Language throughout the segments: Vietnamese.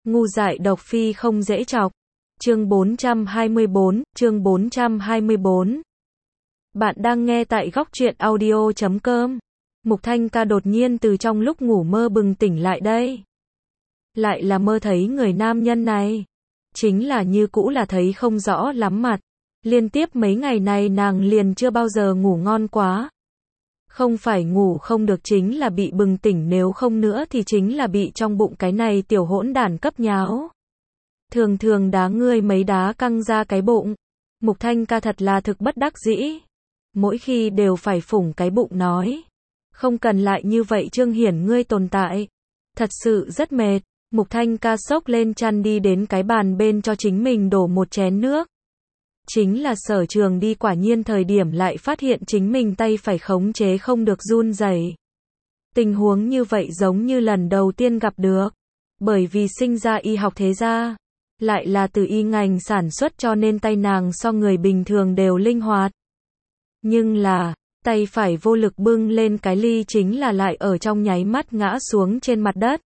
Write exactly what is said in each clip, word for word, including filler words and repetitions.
Ngu dại độc phi không dễ chọc. Chương bốn trăm hai mươi bốn, chương bốn trăm hai mươi bốn. Bạn đang nghe tại góc truyện audio chấm com. Mục Thanh Ca đột nhiên từ trong lúc ngủ mơ bừng tỉnh lại đây. Lại là mơ thấy người nam nhân này. Chính là như cũ là thấy không rõ lắm mặt. Liên tiếp mấy ngày này nàng liền chưa bao giờ ngủ ngon quá. Không phải ngủ không được chính là bị bừng tỉnh, nếu không nữa thì chính là bị trong bụng cái này tiểu hỗn đản cấp nháo. Thường thường đá ngươi mấy đá căng ra cái bụng. Mục Thanh Ca thật là thực bất đắc dĩ. Mỗi khi đều phải phủng cái bụng nói. Không cần lại như vậy trương hiển ngươi tồn tại. Thật sự rất mệt. Mục Thanh Ca xốc lên chăn đi đến cái bàn bên cho chính mình đổ một chén nước. Chính là Sở Trường đi quả nhiên thời điểm lại phát hiện chính mình tay phải khống chế không được run rẩy. Tình huống như vậy giống như lần đầu tiên gặp được. Bởi vì sinh ra y học thế gia, lại là từ y ngành sản xuất cho nên tay nàng so người bình thường đều linh hoạt. Nhưng là, tay phải vô lực bưng lên cái ly chính là lại ở trong nháy mắt ngã xuống trên mặt đất.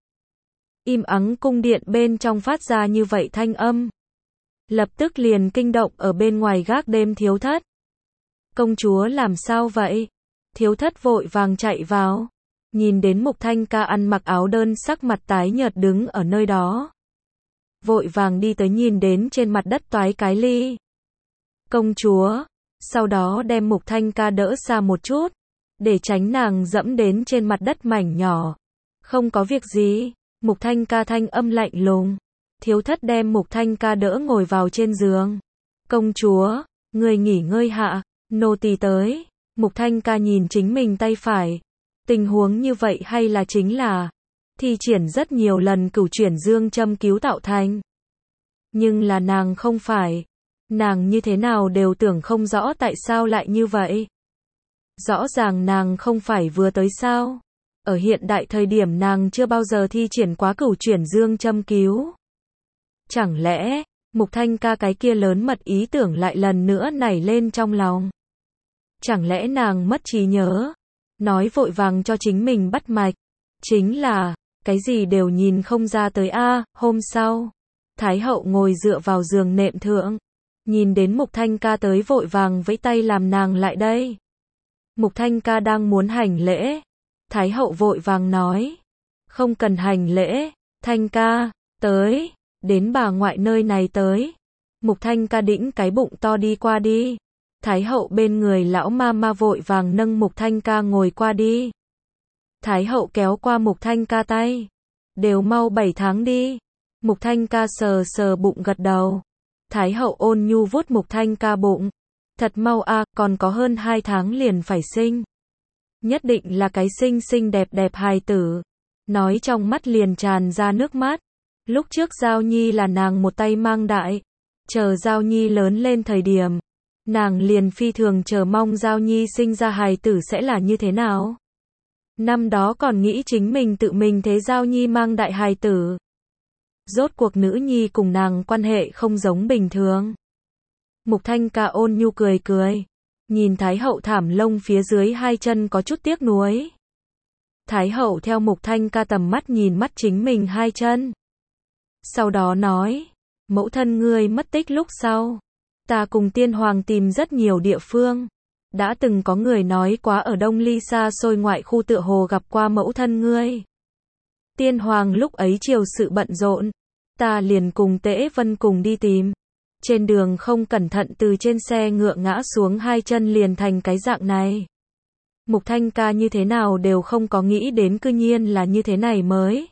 Im ắng cung điện bên trong phát ra như vậy thanh âm. Lập tức liền kinh động ở bên ngoài gác đêm Thiếu Thất. Công chúa làm sao vậy? Thiếu Thất vội vàng chạy vào. Nhìn đến Mục Thanh Ca ăn mặc áo đơn sắc mặt tái nhợt đứng ở nơi đó. Vội vàng đi tới nhìn đến trên mặt đất toái cái ly. Công chúa. Sau đó đem Mục Thanh Ca đỡ xa một chút. Để tránh nàng dẫm đến trên mặt đất mảnh nhỏ. Không có việc gì. Mục Thanh Ca thanh âm lạnh lùng. Thiếu Thất đem Mục Thanh Ca đỡ ngồi vào trên giường. Công chúa, người nghỉ ngơi hạ, nô tỳ tới. Mục Thanh Ca nhìn chính mình tay phải. Tình huống như vậy hay là chính là thi triển rất nhiều lần cửu chuyển dương châm cứu tạo thành. Nhưng là nàng không phải. Nàng như thế nào đều tưởng không rõ tại sao lại như vậy. Rõ ràng nàng không phải vừa tới sao. Ở hiện đại thời điểm nàng chưa bao giờ thi triển quá cửu chuyển dương châm cứu. Chẳng lẽ, Mục Thanh Ca cái kia lớn mật ý tưởng lại lần nữa nảy lên trong lòng. Chẳng lẽ nàng mất trí nhớ, nói vội vàng cho chính mình bắt mạch. Chính là, cái gì đều nhìn không ra tới a. À, hôm sau, Thái hậu ngồi dựa vào giường nệm thượng. Nhìn đến Mục Thanh Ca tới vội vàng vẫy tay làm nàng lại đây. Mục Thanh Ca đang muốn hành lễ. Thái hậu vội vàng nói. Không cần hành lễ, Thanh Ca, tới. Đến bà ngoại nơi này tới. Mục Thanh Ca đĩnh cái bụng to đi qua đi. Thái hậu bên người lão ma ma vội vàng nâng Mục Thanh Ca ngồi qua đi. Thái hậu kéo qua Mục Thanh Ca tay. Đều mau bảy tháng đi. Mục Thanh Ca sờ sờ bụng gật đầu. Thái hậu ôn nhu vuốt Mục Thanh Ca bụng. Thật mau a, à, còn có hơn hai tháng liền phải sinh. Nhất định là cái xinh xinh đẹp đẹp hài tử. Nói trong mắt liền tràn ra nước mắt. Lúc trước Giao Nhi là nàng một tay mang đại. Chờ Giao Nhi lớn lên thời điểm. Nàng liền phi thường chờ mong Giao Nhi sinh ra hài tử sẽ là như thế nào. Năm đó còn nghĩ chính mình tự mình thế Giao Nhi mang đại hài tử. Rốt cuộc nữ nhi cùng nàng quan hệ không giống bình thường. Mục Thanh Ca ôn nhu cười cười. Nhìn Thái hậu thảm lông phía dưới hai chân có chút tiếc nuối. Thái hậu theo Mục Thanh Ca tầm mắt nhìn mắt chính mình hai chân. Sau đó nói, mẫu thân ngươi mất tích lúc sau. Ta cùng tiên hoàng tìm rất nhiều địa phương. Đã từng có người nói quá ở Đông Ly xa xôi ngoại khu tựa hồ gặp qua mẫu thân ngươi. Tiên hoàng lúc ấy chiều sự bận rộn. Ta liền cùng Tễ Vân cùng đi tìm. Trên đường không cẩn thận từ trên xe ngựa ngã xuống hai chân liền thành cái dạng này. Mục Thanh Ca như thế nào đều không có nghĩ đến cư nhiên là như thế này mới.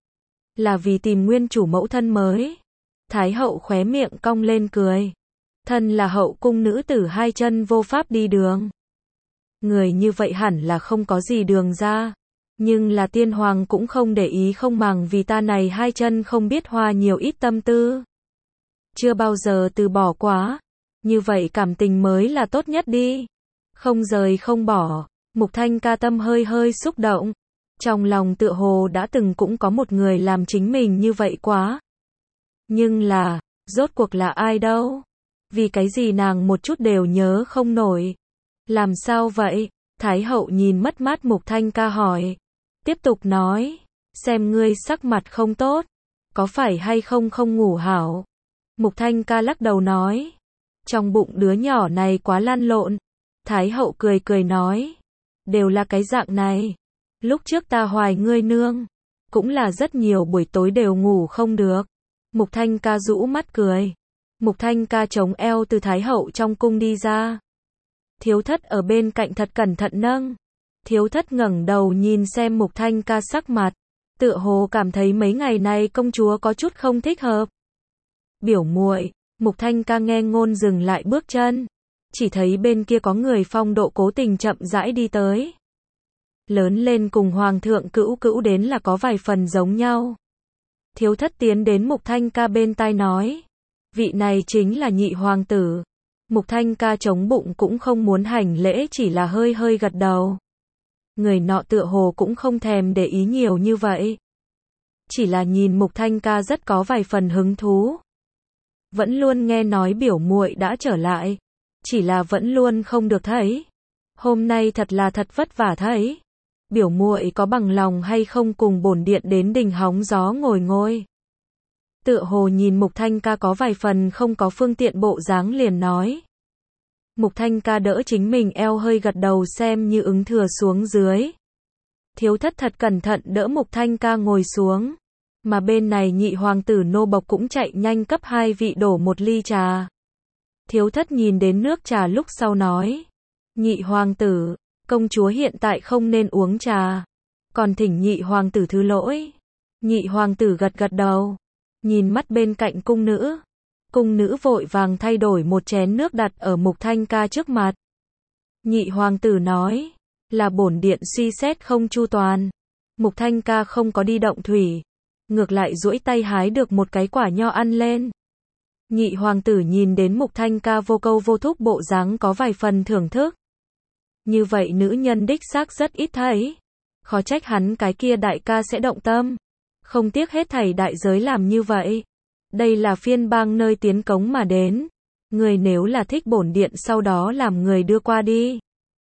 Là vì tìm nguyên chủ mẫu thân mới. Thái hậu khóe miệng cong lên cười. Thân là hậu cung nữ tử hai chân vô pháp đi đường. Người như vậy hẳn là không có gì đường ra. Nhưng là tiên hoàng cũng không để ý không màng vì ta này hai chân không biết hoa nhiều ít tâm tư. Chưa bao giờ từ bỏ quá. Như vậy cảm tình mới là tốt nhất đi. Không rời không bỏ. Mục Thanh Ca tâm hơi hơi xúc động. Trong lòng tựa hồ đã từng cũng có một người làm chính mình như vậy quá. Nhưng là, rốt cuộc là ai đâu? Vì cái gì nàng một chút đều nhớ không nổi. Làm sao vậy? Thái hậu nhìn mất mát Mục Thanh Ca hỏi. Tiếp tục nói, xem ngươi sắc mặt không tốt. có phải hay không không ngủ hảo? Mục Thanh ca lắc đầu nói, trong bụng đứa nhỏ này quá lăn lộn. Thái hậu cười cười nói, đều là cái dạng này. Lúc trước ta hoài ngươi nương, cũng là rất nhiều buổi tối đều ngủ không được. Mục Thanh ca rũ mắt cười. Mục Thanh ca chống eo từ Thái hậu trong cung đi ra. Thiếu thất ở bên cạnh thật cẩn thận nâng. Thiếu thất ngẩng đầu nhìn xem Mục Thanh ca sắc mặt. Tựa hồ cảm thấy mấy ngày này công chúa có chút không thích hợp. Biểu muội, Mục Thanh ca nghe ngôn dừng lại bước chân. Chỉ thấy bên kia có người phong độ cố tình chậm rãi đi tới. Lớn lên cùng hoàng thượng cữu cữu đến là có vài phần giống nhau. Thiếu thất tiến đến Mục Thanh ca bên tai nói, vị này chính là nhị hoàng tử. Mục Thanh ca chống bụng cũng không muốn hành lễ, chỉ là hơi hơi gật đầu. Người nọ tựa hồ cũng không thèm để ý nhiều như vậy. Chỉ là nhìn Mục Thanh ca rất có vài phần hứng thú. Vẫn luôn nghe nói biểu muội đã trở lại. Chỉ là vẫn luôn không được thấy. Hôm nay thật là thật vất vả thấy. Biểu muội có bằng lòng hay không cùng bổn điện đến đình hóng gió ngồi ngồi. Tựa hồ nhìn Mục Thanh ca có vài phần không có phương tiện bộ dáng liền nói. Mục Thanh ca đỡ chính mình eo hơi gật đầu xem như ứng thừa xuống dưới. Thiếu thất thật cẩn thận đỡ Mục Thanh ca ngồi xuống. Mà bên này nhị hoàng tử nô bộc cũng chạy nhanh cấp hai vị đổ một ly trà. Thiếu thất nhìn đến nước trà lúc sau nói. Nhị hoàng tử, công chúa hiện tại không nên uống trà. Còn thỉnh nhị hoàng tử thứ lỗi. Nhị hoàng tử gật gật đầu. Nhìn mắt bên cạnh cung nữ. Cung nữ vội vàng thay đổi một chén nước đặt ở Mục Thanh ca trước mặt. Nhị hoàng tử nói. Là bổn điện suy xét không chu toàn. Mục Thanh ca không có đi động thủy. Ngược lại duỗi tay hái được một cái quả nho ăn lên. Nhị hoàng tử nhìn đến Mục Thanh ca vô câu vô thúc bộ dáng có vài phần thưởng thức. Như vậy nữ nhân đích xác rất ít thấy. Khó trách hắn cái kia đại ca sẽ động tâm. Không tiếc hết thảy đại giới làm như vậy. Đây là phiên bang nơi tiến cống mà đến. Người nếu là thích bổn điện sau đó làm người đưa qua đi.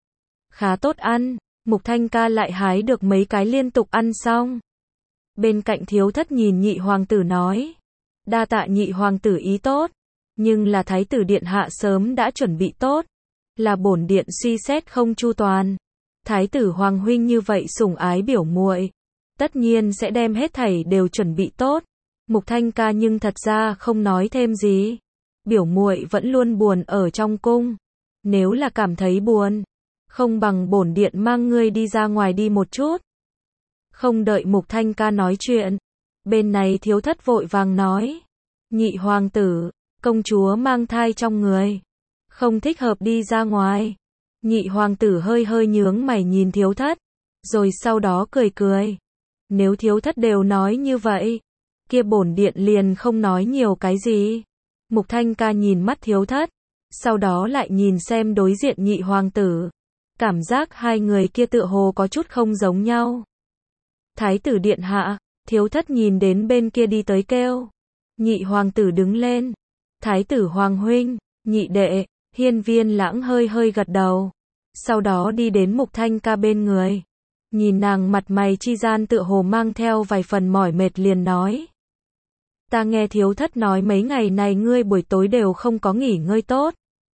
Khá tốt ăn. Mục Thanh ca lại hái được mấy cái liên tục ăn xong. Bên cạnh thiếu thất nhìn nhị hoàng tử nói. Đa tạ nhị hoàng tử ý tốt. Nhưng là thái tử điện hạ sớm đã chuẩn bị tốt. Là bổn điện suy xét không chu toàn. Thái tử hoàng huynh như vậy sủng ái biểu muội, tất nhiên sẽ đem hết thảy đều chuẩn bị tốt. Mục Thanh ca nhưng thật ra không nói thêm gì. Biểu muội vẫn luôn buồn ở trong cung. Nếu là cảm thấy buồn, không bằng bổn điện mang ngươi đi ra ngoài đi một chút. Không đợi Mục Thanh ca nói chuyện, bên này thiếu thất vội vàng nói. Nhị hoàng tử, công chúa mang thai trong người. Không thích hợp đi ra ngoài. Nhị hoàng tử hơi hơi nhướng mày nhìn thiếu thất. Rồi sau đó cười cười. Nếu thiếu thất đều nói như vậy, kia bổn điện liền không nói nhiều cái gì. Mục Thanh ca nhìn mắt thiếu thất. Sau đó lại nhìn xem đối diện nhị hoàng tử. Cảm giác hai người kia tựa hồ có chút không giống nhau. Thái tử điện hạ, thiếu thất nhìn đến bên kia đi tới kêu. Nhị hoàng tử đứng lên. Thái tử hoàng huynh, nhị đệ. Hiên Viên Lãng hơi hơi gật đầu. Sau đó đi đến Mục Thanh ca bên người. Nhìn nàng mặt mày chi gian tựa hồ mang theo vài phần mỏi mệt liền nói. Ta nghe thiếu thất nói mấy ngày này ngươi buổi tối đều không có nghỉ ngơi tốt.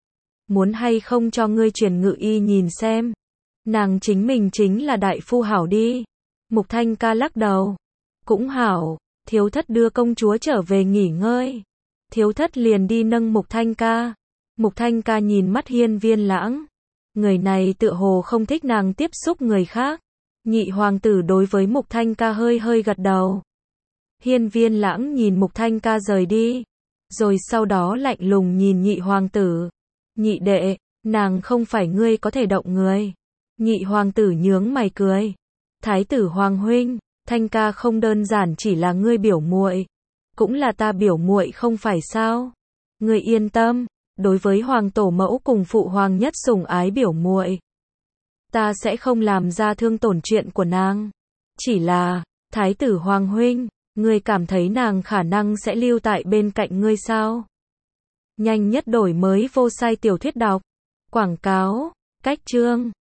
Muốn hay không cho ngươi truyền ngự y nhìn xem. Nàng chính mình chính là đại phu hảo đi. Mục Thanh ca lắc đầu. Cũng hảo, thiếu thất đưa công chúa trở về nghỉ ngơi. Thiếu thất liền đi nâng Mục Thanh ca. Mục Thanh ca nhìn mắt Hiên Viên Lãng. Người này tựa hồ không thích nàng tiếp xúc người khác. Nhị hoàng tử đối với Mục Thanh ca hơi hơi gật đầu. Hiên Viên Lãng nhìn Mục Thanh ca rời đi. Rồi sau đó lạnh lùng nhìn nhị hoàng tử. Nhị đệ, nàng không phải ngươi có thể động người. Nhị hoàng tử nhướng mày cười. Thái tử hoàng huynh, Thanh ca không đơn giản chỉ là ngươi biểu muội, cũng là ta biểu muội không phải sao? Ngươi yên tâm, đối với hoàng tổ mẫu cùng phụ hoàng nhất sủng ái biểu muội, ta sẽ không làm ra thương tổn chuyện của nàng. Chỉ là, Thái tử hoàng huynh, ngươi cảm thấy nàng khả năng sẽ lưu tại bên cạnh ngươi sao? Nhanh nhất đổi mới vô sai tiểu thuyết đọc. Quảng cáo, cách chương.